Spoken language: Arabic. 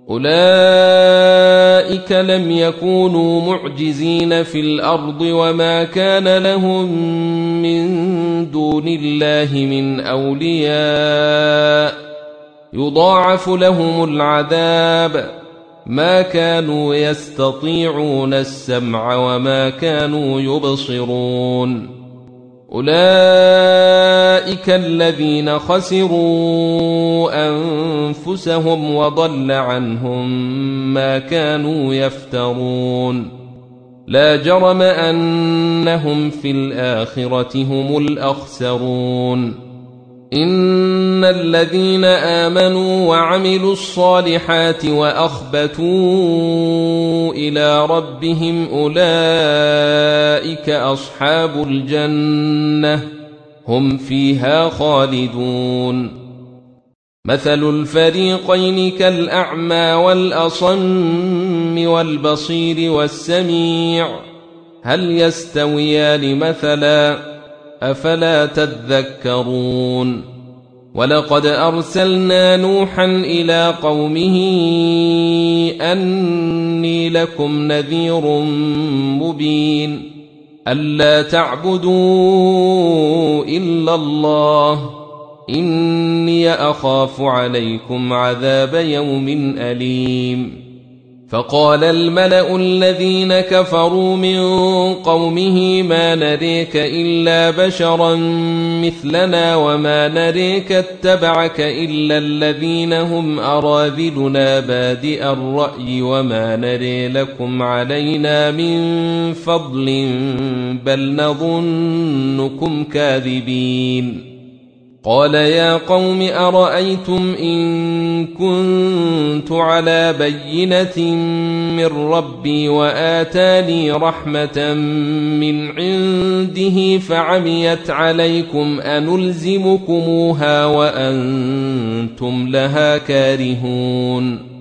أولئك لم يكونوا معجزين في الأرض وما كان لهم من دون الله من أولياء يضاعف لهم العذاب ما كانوا يستطيعون السمع وما كانوا يبصرون أولئك الذين خسروا أنفسهم وضل عنهم ما كانوا يفترون لا جرم أنهم في الآخرة هم الأخسرون إن الذين آمنوا وعملوا الصالحات وأخبتوا إلى ربهم أولئك أصحاب الجنة هم فيها خالدون مثل الفريقين كالأعمى والأصم والبصير والسميع هل يستويان مثلا أفلا تذكرون ولقد أرسلنا نوحا إلى قومه أني لكم نذير مبين ألا تعبدوا إلا الله إني أخاف عليكم عذاب يوم أليم فقال الملأ الذين كفروا من قومه ما نريك إلا بشرا مثلنا وما نريك اتبعك إلا الذين هم أراذلنا بادئ الرأي وما نري لكم علينا من فضل بل نظنكم كاذبين قال يا قوم أرأيتم إن كنت على بينة من ربي وآتاني رحمة من عنده فعميت عليكم أنلزمكموها وأنتم لها كارهون